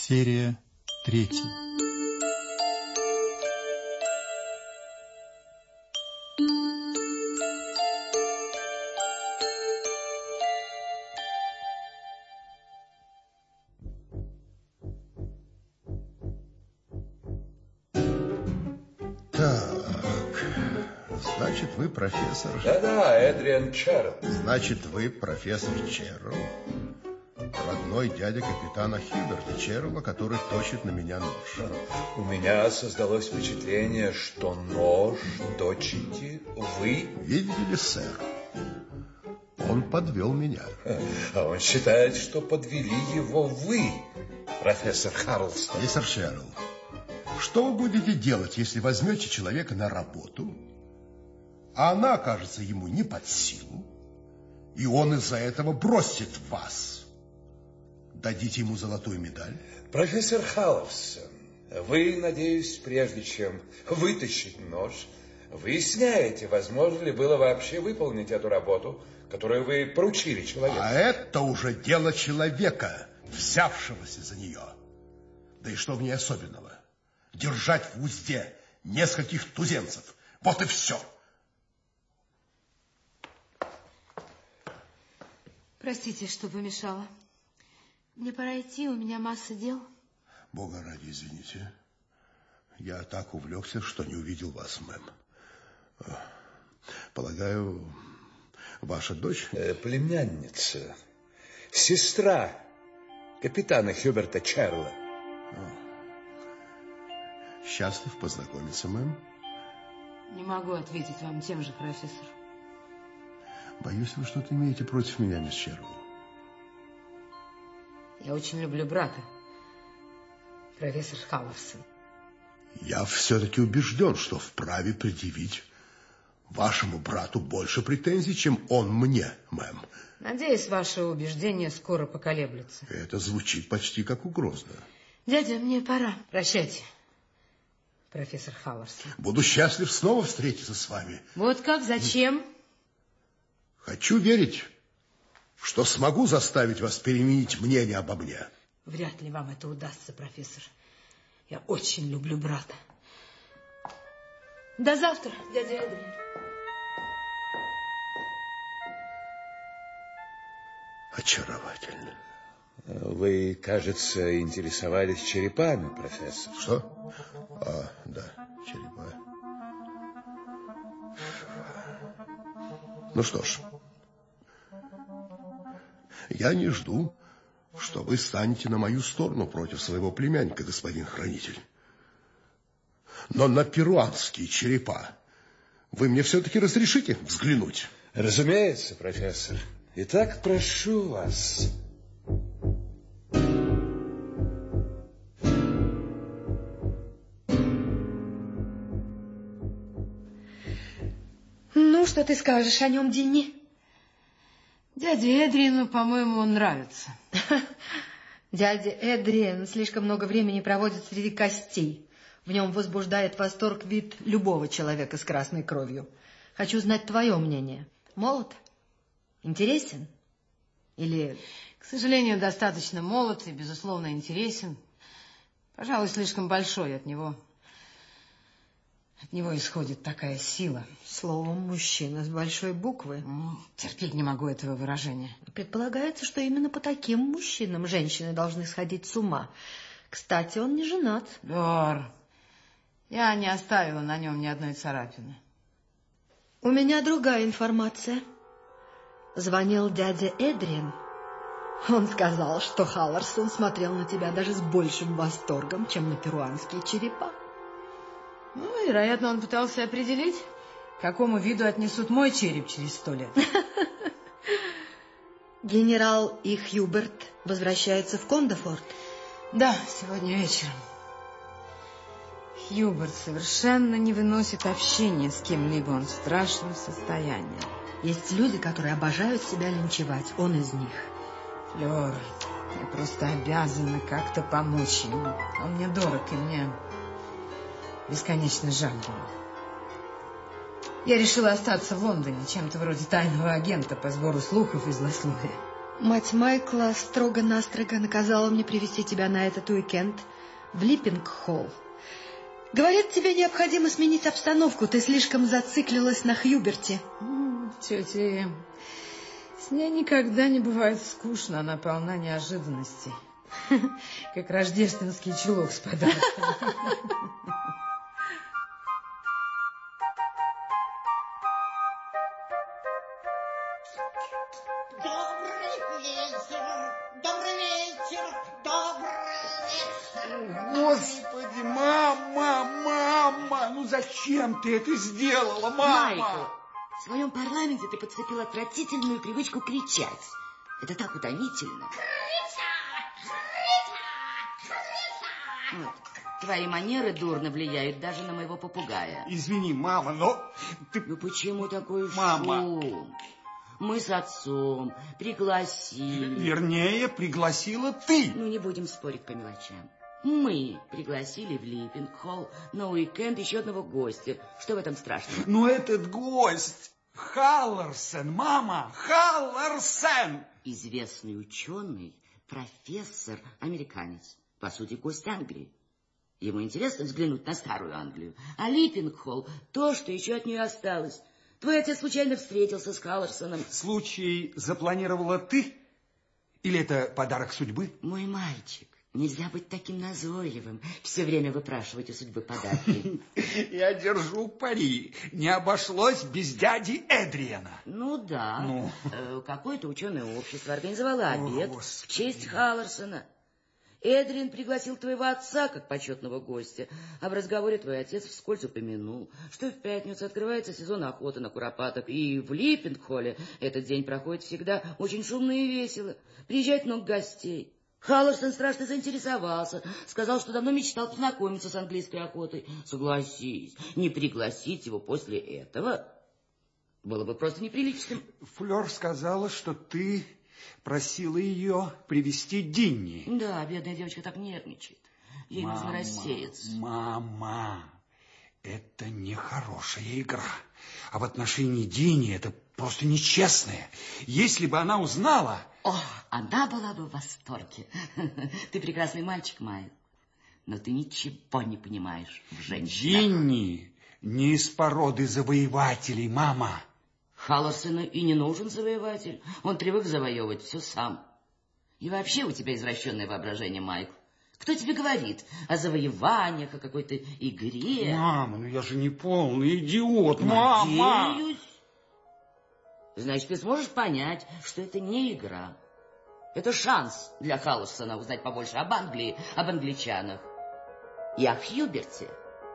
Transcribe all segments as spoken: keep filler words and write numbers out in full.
Серия третья. Значит, вы профессор... Да-да, Эдриан Черрелл. Значит, вы профессор Черрелл, родной дядя капитана Хьюберта Черрелла, который точит на меня нож. У меня создалось впечатление, что нож точите вы. Видите ли, сэр, он подвел меня. А он считает, что подвели его вы, профессор Харлстон. Мистер Черрелл, что вы будете делать, если возьмете человека на работу, а она окажется ему не под силу, и он из-за этого бросит вас? Дадите ему золотую медаль? Профессор Харлстон, вы, надеюсь, прежде чем вытащить нож, выясняете, возможно ли было вообще выполнить эту работу, которую вы поручили человеку. А это уже дело человека, взявшегося за нее. Да и что в ней особенного? Держать в узде нескольких туземцев. Вот и все. Простите, что помешала. Мне пора идти, у меня масса дел. Бога ради, извините. Я так увлекся, что не увидел вас, мэм. Полагаю, ваша дочь? Э, племянница, сестра капитана Хьюберта Черрелла. Счастлив познакомиться, мэм. Не могу ответить вам тем же, профессор. Боюсь, вы что-то имеете против меня, мисс Черрелл. Я очень люблю брата, профессор Харлстон. Я все-таки убежден, что вправе предъявить вашему брату больше претензий, чем он мне, мэм. Надеюсь, ваше убеждение скоро поколеблется. Это звучит почти как угроза. Дядя, мне пора. Прощайте, профессор Харлстон. Буду счастлив снова встретиться с вами. Вот как? Зачем? Хочу верить, что смогу заставить вас переменить мнение обо мне. Вряд ли вам это удастся, профессор. Я очень люблю брата. До завтра, дядя Эдриан. Очаровательно. Вы, кажется, интересовались черепами, профессор. Что? А, да, черепа. Ну что ж, я не жду, что вы станете на мою сторону против своего племянника, господин хранитель. Но на перуанские черепа вы мне все-таки разрешите взглянуть? Разумеется, профессор. Итак, прошу вас. Ну, что ты скажешь о нем, Динни? Дяде Эдриану, по-моему, он нравится. Дядя Эдриан слишком много времени проводит среди костей. В нем возбуждает восторг вид любого человека с красной кровью. Хочу знать твое мнение. Молод? Интересен? Или... К сожалению, достаточно молод и, безусловно, интересен. Пожалуй, слишком большой от него. От него исходит такая сила. Словом, мужчина с большой буквы. Терпеть не могу этого выражения. Предполагается, что именно по таким мужчинам женщины должны сходить с ума. Кстати, он не женат. Дор, я не оставила на нем ни одной царапины. У меня другая информация. Звонил дядя Эдриан. Он сказал, что Харлстон смотрел на тебя даже с большим восторгом, чем на перуанские черепа. Ну, вероятно, он пытался определить, к какому виду отнесут мой череп через сто лет. Генерал и Хьюберт возвращаются в Кондефорт? Да, сегодня вечером. Хьюберт совершенно не выносит общения с кем-либо, он в страшном состоянии. Есть люди, которые обожают себя линчевать, он из них. Флёр, я просто обязана как-то помочь ему. Он мне дорог, и мне бесконечно жаль его. Я решила остаться в Лондоне, чем-то вроде тайного агента по сбору слухов и злословия. Мать Майкла строго-настрого наказала мне привезти тебя на этот уикенд в Липпинг-Холл. Говорит, тебе необходимо сменить обстановку. Ты слишком зациклилась на Хьюберте. Тетя Эм, с ней никогда не бывает скучно. Она полна неожиданностей. Как рождественский чулок с подарками. Добрый вечер, добрый вечер, добрый вечер. Господи, мама, мама, ну зачем ты это сделала, мама? Майкл, в своем парламенте ты подцепил отвратительную привычку кричать. Это так утомительно. Вот. Твои манеры дурно влияют даже на моего попугая. Извини, мама, но... Ты... Ну почему такой мама. шум? Мы с отцом пригласили... Вернее, пригласила ты. Ну, не будем спорить по мелочам. Мы пригласили в Липпинг-Холл на уикенд еще одного гостя. Что в этом страшного? Но этот гость... Халлорсен, мама, Халлорсен! Известный ученый, профессор, американец. По сути, гость Англии. Ему интересно взглянуть на старую Англию. А Липпинг-Холл — то, что еще от нее осталось. Твой отец случайно встретился с Халлорсеном. Случай запланировала ты? Или это подарок судьбы? Мой мальчик, нельзя быть таким назойливым, все время выпрашивать у судьбы подарки. Я держу пари. Не обошлось без дяди Эдриана. Ну да. Ну. Э, Какое-то ученое общество организовало обед О, в честь Халлорсена. Эдриан пригласил твоего отца как почетного гостя, а в разговоре твой отец вскользь упомянул, что в пятницу открывается сезон охоты на куропаток, и в Липпинг-Холле этот день проходит всегда очень шумно и весело. Приезжает много гостей. Халлорсен страшно заинтересовался, сказал, что давно мечтал познакомиться с английской охотой. Согласись, не пригласить его после этого было бы просто неприличным. Флёр сказала, что ты... просила ее привезти Динни. Да, бедная девочка так нервничает. Ей мама, нужно рассеяться. Мама, это нехорошая игра. А в отношении Динни это просто нечестное. Если бы она узнала... О, она была бы в восторге. Ты прекрасный мальчик, Майк, но ты ничего не понимаешь в женщинах. Динни не из породы завоевателей, мама. Халлорсену и не нужен завоеватель. Он привык завоевывать все сам. И вообще у тебя извращенное воображение, Майкл. Кто тебе говорит о завоеваниях, о какой-то игре? Мама, ну я же не полный идиот, мама. Надеюсь. Значит, ты сможешь понять, что это не игра. Это шанс для Халлорсена узнать побольше об Англии, об англичанах и о Хьюберте.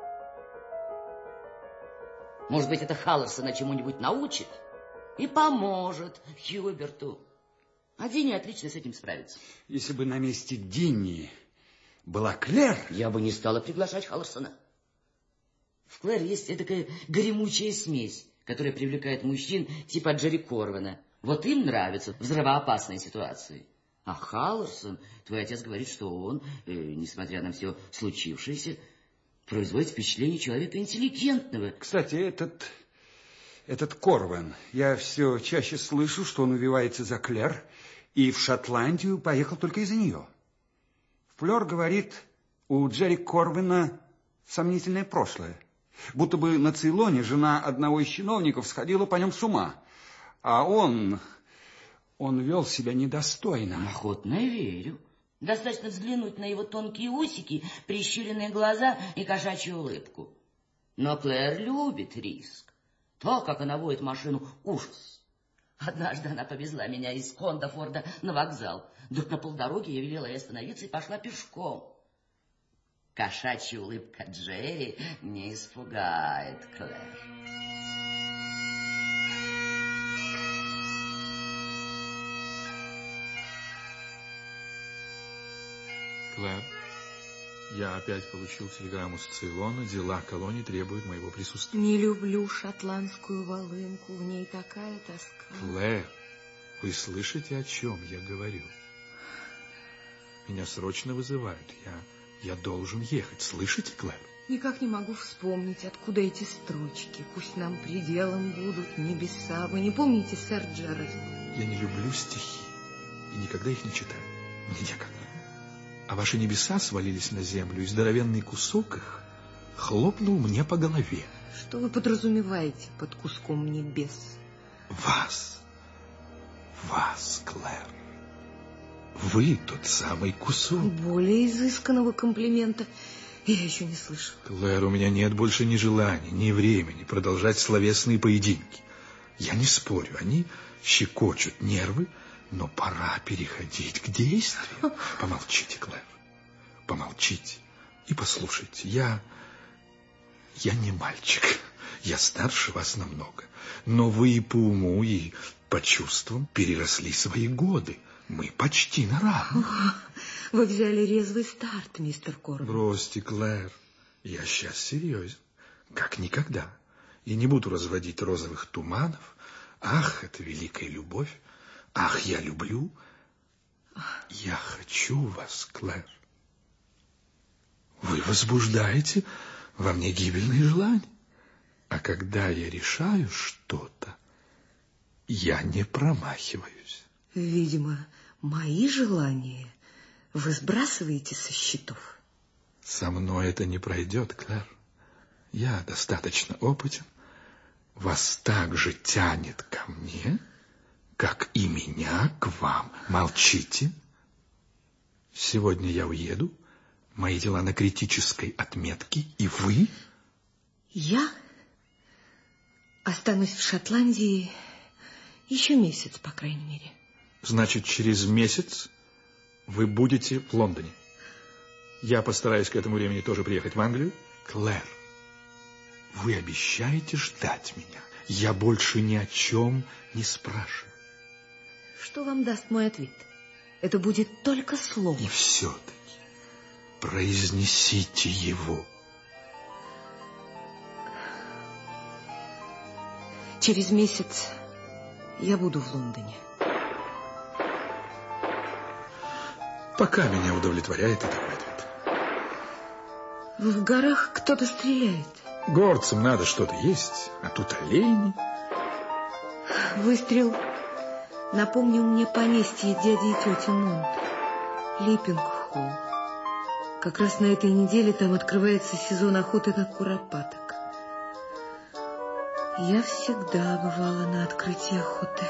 Может быть, это Халлорсена чему-нибудь научит и поможет Хьюберту. А Динни отлично с этим справится. Если бы на месте Динни была Клэр... Я бы не стала приглашать Халлорсена. В Клэр есть такая гремучая смесь, которая привлекает мужчин типа Джерри Корвина. Вот им нравятся взрывоопасные ситуации. А Халлорсен, твой отец говорит, что он, э, несмотря на все случившееся, производит впечатление человека интеллигентного. Кстати, этот, этот Корвин, я все чаще слышу, что он увивается за Клэр, и в Шотландию поехал только из-за нее. Флёр говорит, у Джерри Корвина сомнительное прошлое. Будто бы на Цейлоне жена одного из чиновников сходила по нем с ума. А он, он вел себя недостойно. Охотно верю. Достаточно взглянуть на его тонкие усики, прищуренные глаза и кошачью улыбку. Но Клэр любит риск. То, как она водит машину, ужас. Однажды она повезла меня из Кондофорда на вокзал. Вдруг на полдороги я велела ей остановиться и пошла пешком. Кошачья улыбка Джерри не испугает Клэр. Клэр, я опять получил телеграмму с Цейлона. Дела колонии требуют моего присутствия. Не люблю шотландскую волынку, в ней такая тоска. Клэр, вы слышите, о чем я говорю? Меня срочно вызывают. Я, я должен ехать. Слышите, Клэр? Никак не могу вспомнить, откуда эти строчки. Пусть нам пределом будут небеса. Вы не помните, сэр Джеральд? Я не люблю стихи. никогда их не читаю. Некогда. А ваши небеса свалились на землю, и здоровенный кусок их хлопнул мне по голове. Что вы подразумеваете под куском небес? Вас. Вас, Клэр. Вы тот самый кусок. Более изысканного комплимента я еще не слышала. Клэр, у меня нет больше ни желания, ни времени продолжать словесные поединки. Я не спорю, они щекочут нервы, но пора переходить к действию. Помолчите, Клэр. Помолчите и послушайте. Я... Я не мальчик. Я старше вас намного. Но вы и по уму, и по чувствам переросли свои годы. Мы почти на равных. Вы взяли резвый старт, мистер Корвин. Бросьте, Клэр. Я сейчас серьезен. Как никогда. И не буду разводить розовых туманов. Ах, это великая любовь. Ах, я люблю. Я хочу вас, Клэр. Вы возбуждаете во мне гибельные желания. А когда я решаю что-то, я не промахиваюсь. Видимо, мои желания вы сбрасываете со счетов. Со мной это не пройдет, Клэр. Я достаточно опытен. Вас так же тянет ко мне, как и меня к вам. Молчите. Сегодня я уеду. Мои дела на критической отметке. И вы? Я останусь в Шотландии еще месяц, по крайней мере. Значит, через месяц вы будете в Лондоне. Я постараюсь к этому времени тоже приехать в Англию. Клэр, вы обещаете ждать меня? Я больше ни о чем не спрашиваю. Что вам даст мой ответ? Это будет только слово. И все-таки произнесите его. Через месяц я буду в Лондоне. Пока меня удовлетворяет этот ответ. В горах кто-то стреляет. Горцам надо что-то есть, а тут олени. Выстрел напомнил мне поместье дяди и тети Монт. Липпинг-Холл. Как раз на этой неделе там открывается сезон охоты на куропаток. Я всегда бывала на открытии охоты.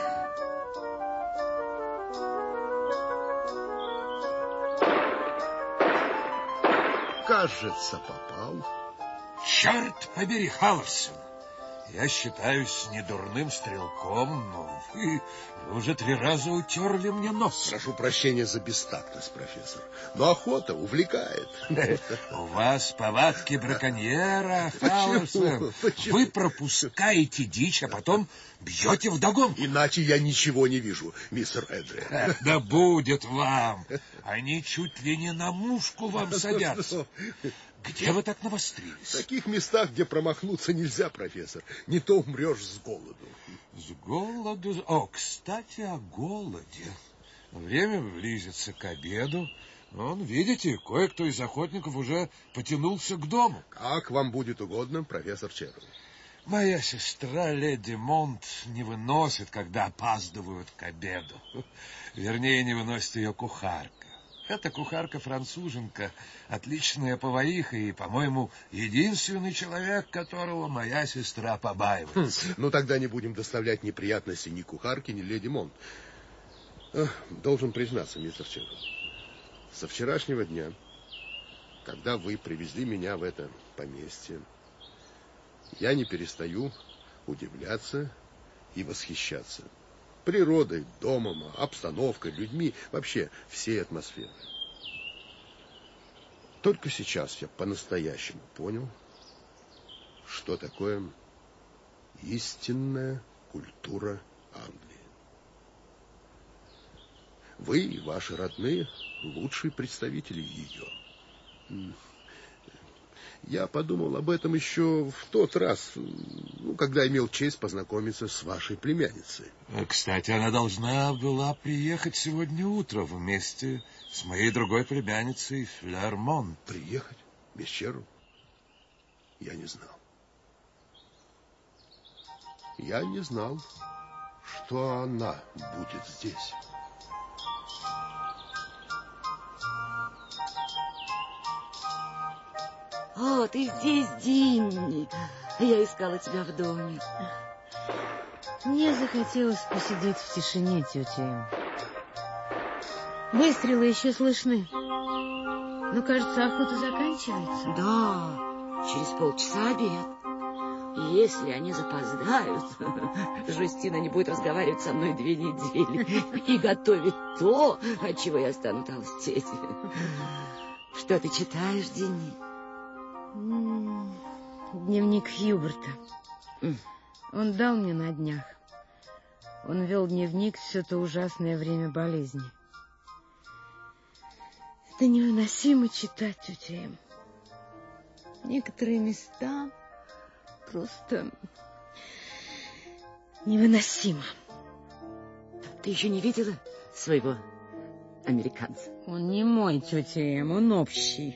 Кажется, попал. Черт побери, Халлорсон! Я считаюсь недурным стрелком, но вы, вы уже три раза утерли мне нос. Прошу прощения за бестактность, профессор, но охота увлекает. У вас повадки браконьера, Халлорсон. Вы пропускаете дичь, а потом бьете вдогонку. Иначе я ничего не вижу, мистер Эдриан. Да будет вам! Они чуть ли не на мушку вам садятся. Где вы так навострились? В таких местах, где промахнуться нельзя, профессор. Не то умрешь с голоду. С голоду? О, кстати, о голоде. Время близится к обеду. Вон, видите, кое-кто из охотников уже потянулся к дому. Как вам будет угодно, профессор Черри. Моя сестра леди Монт не выносит, когда опаздывают к обеду. Вернее, не выносит ее кухарка. Эта кухарка-француженка, отличная повариха и, по-моему, единственный человек, которого моя сестра побаивается. Хм, ну, тогда не будем доставлять неприятности ни кухарке, ни леди Монт. Эх, должен признаться, мистер Черри, со вчерашнего дня, когда вы привезли меня в это поместье, я не перестаю удивляться и восхищаться природой, домом, обстановкой, людьми, вообще всей атмосферой. Только сейчас я по-настоящему понял, что такое истинная культура Англии. Вы и ваши родные лучшие представители ее. Я подумал об этом еще в тот раз, ну, когда имел честь познакомиться с вашей племянницей. Кстати, она должна была приехать сегодня утром вместе с моей другой племянницей Флёр Монт. Приехать? Без Черри? Я не знал. Я не знал, что она будет здесь. О, ты здесь, Динни. Я искала тебя в доме. Мне захотелось посидеть в тишине, тетя. Выстрелы еще слышны. Но, кажется, охота заканчивается. Да, через полчаса обед. Если они запоздают, Жюстина не будет разговаривать со мной две недели и готовить то, от чего я стану толстеть. Что ты читаешь, Динни? Дневник Хьюберта. Он дал мне на днях. Он вел дневник все то ужасное время болезни. Это невыносимо читать, тетя Эм. Некоторые места просто невыносимо. Ты еще не видела своего американца? Он не мой, тетя Эм, он общий.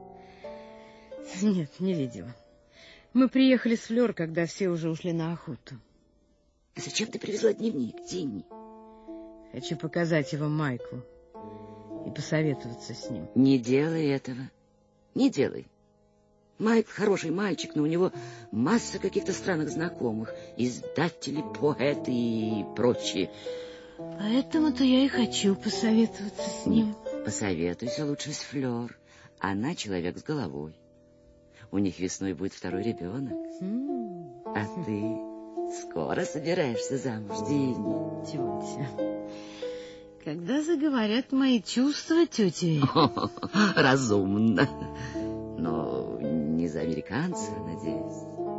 Нет, не видела. Мы приехали с Флёр, когда все уже ушли на охоту. Зачем ты привезла дневник, Динни? Хочу показать его Майклу и посоветоваться с ним. Не делай этого. Не делай. Майкл хороший мальчик, но у него масса каких-то странных знакомых. Издатели, поэты и прочие. Поэтому-то я и хочу посоветоваться с ним. Посоветуйся лучше с Флёр. Она человек с головой. У них весной будет второй ребенок. А ты скоро собираешься замуж, Динни? Тетя, когда заговорят мои чувства, тетя? Разумно. Но не за американца, надеюсь.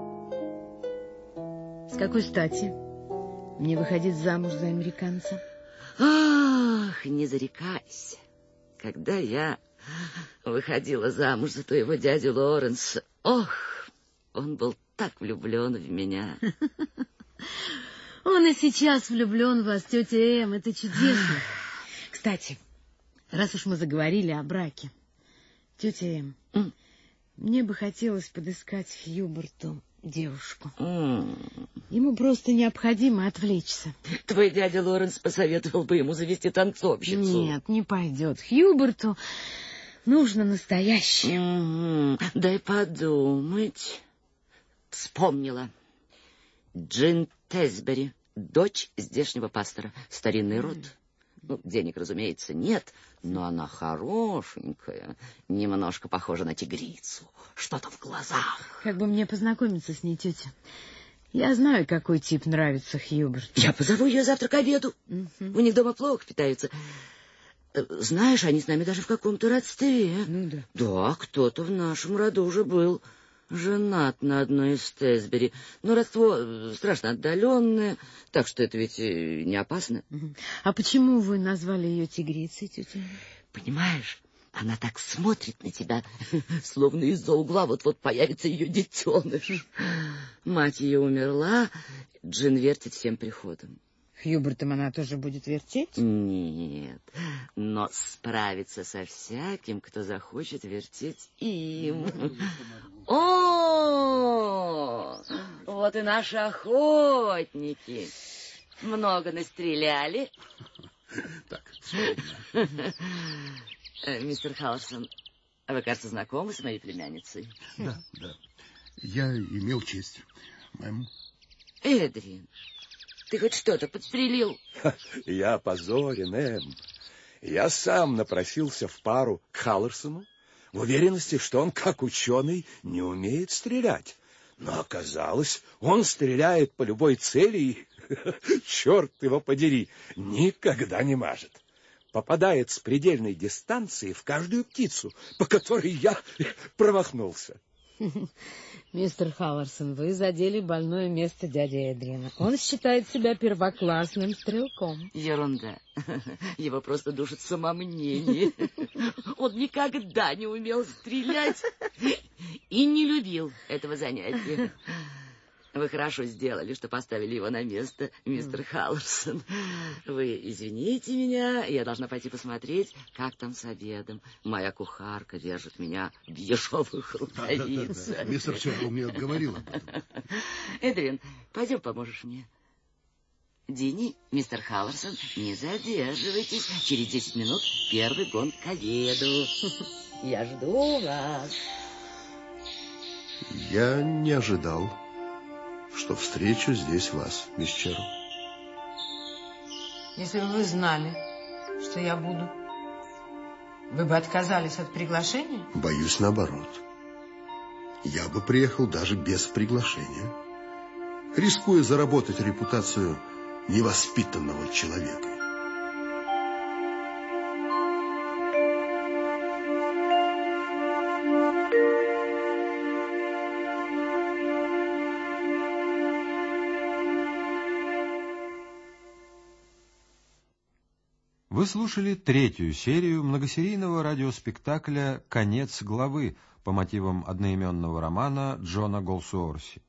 С какой стати мне выходить замуж за американца? Ах, не зарекайся. Когда я выходила замуж за твоего дядю Лоренса, ох, он был так влюблен в меня. Он и сейчас влюблен в вас, тетя Эм, это чудесно. Кстати, раз уж мы заговорили о браке, тетя Эм, mm. мне бы хотелось подыскать Хьюберту девушку. Mm. Ему просто необходимо отвлечься. Твой дядя Лоренс посоветовал бы ему завести танцовщицу. Нет, не пойдет. Хьюберту нужно настоящее. Mm-hmm. Дай подумать. Вспомнила. Джин Тесбери, дочь здешнего пастора. Старинный род. Mm. Ну, денег, разумеется, нет, но она хорошенькая, немножко похожа на тигрицу. Что-то в глазах. Как бы мне познакомиться с ней, тетя? Я знаю, какой тип нравится Хьюберту. Я позову ее завтра к обеду. Uh-huh. У них дома плохо питаются. Знаешь, они с нами даже в каком-то родстве. Ну да. Да, кто-то в нашем роду уже был женат на одной из Тесбери. Но родство страшно отдаленное, так что это ведь не опасно. Uh-huh. А почему вы назвали ее тигрицей, тетя? Понимаешь, она так смотрит на тебя, словно из-за угла вот-вот появится ее детеныш. Мать ее умерла, Джин вертит всем приходом. Хьюбертом она тоже будет вертеть? Нет, но справится со всяким, кто захочет вертеть им. О, вот и наши охотники. Много настреляли. Так, мистер Халлерсон, вы, кажется, знакомы с моей племянницей? Да, да. Я имел честь, мэм. Эдриан, ты хоть что-то подстрелил? Я опозорен, Эм. Я сам напросился в пару к Халлерсону в уверенности, что он, как ученый, не умеет стрелять. Но оказалось, он стреляет по любой цели и, черт его подери, никогда не мажет. Попадает с предельной дистанции в каждую птицу, по которой я промахнулся. Мистер Халлерсон, вы задели больное место дяди Эдриана. Он считает себя первоклассным стрелком. Ерунда. Его просто душит самомнение. Он никогда не умел стрелять и не любил этого занятия. Вы хорошо сделали, что поставили его на место, мистер Халлерсон. Вы извините меня, я должна пойти посмотреть, как там с обедом. Моя кухарка держит меня в ежовых рукавицах. Да, да, да. Мистер Черпл мне говорил об этом. Эдриан, пойдем поможешь мне. Динни, мистер Халлерсон, не задерживайтесь. Через десять минут первый гонг к обеду. Я жду вас. Я не ожидал, что встречу здесь вас, мисс Черл. Если бы вы знали, что я буду, вы бы отказались от приглашения? Боюсь, наоборот. Я бы приехал даже без приглашения, рискуя заработать репутацию невоспитанного человека. Вы слушали третью серию многосерийного радиоспектакля «Конец главы» по мотивам одноименного романа Джона Голсуорси.